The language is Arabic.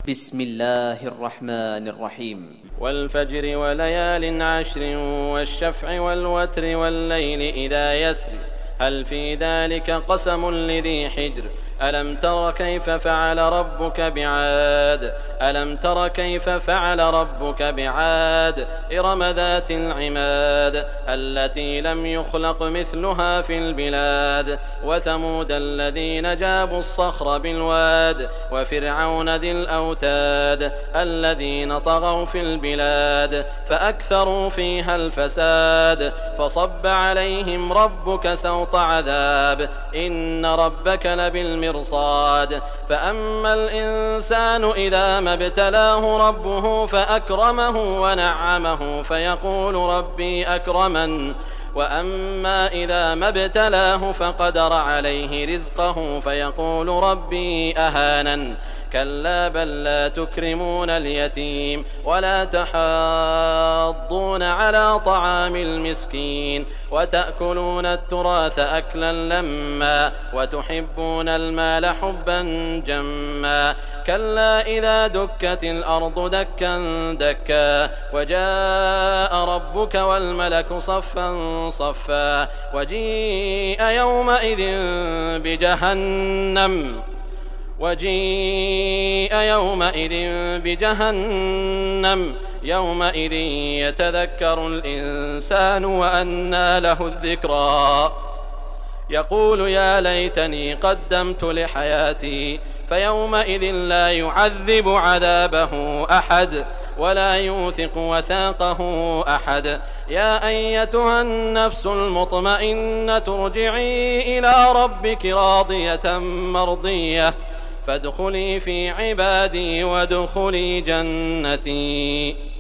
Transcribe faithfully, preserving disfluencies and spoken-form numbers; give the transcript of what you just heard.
بسم الله الرحمن الرحيم. والفجر وليال عشر والشفع والوتر والليل إذا يسر هل في ذلك قسم لذي حجر ألم تر كيف فعل ربك بعاد ألم تر كيف فعل ربك بعاد إرم ذات العماد التي لم يخلق مثلها في البلاد وثمود الذين جابوا الصخر بالواد وفرعون ذي الأوتاد الذين طغوا في البلاد فأكثروا فيها الفساد فصب عليهم ربك سوط عذاب إن ربك لبالمرصاد فأما الإنسان إذا ما ابتلاه ربه فأكرمه ونعمه فيقول ربي أكرمن وأما إذا ما ابتلاه فقدر عليه رزقه فيقول ربي أهانن كلا بل لا تكرمون اليتيم ولا تحاضون على طعام المسكين وتأكلون التراث أكلا لما وتحبون المال حبا جما كلا إذا دكت الأرض دكا دكا وجاء ربك والملك صفا صفا وجيء يومئذ بجهنم وجيء يومئذ بجهنم يومئذ يتذكر الإنسان وأنى له الذكرى يقول يا ليتني قدمت لحياتي فيومئذ لا يعذب عذابه أحد ولا يوثق وثاقه أحد يا أيتها النفس المطمئنة ارجعي إلى ربك راضية مرضية فادخلي في عبادي وادخلي جنتي.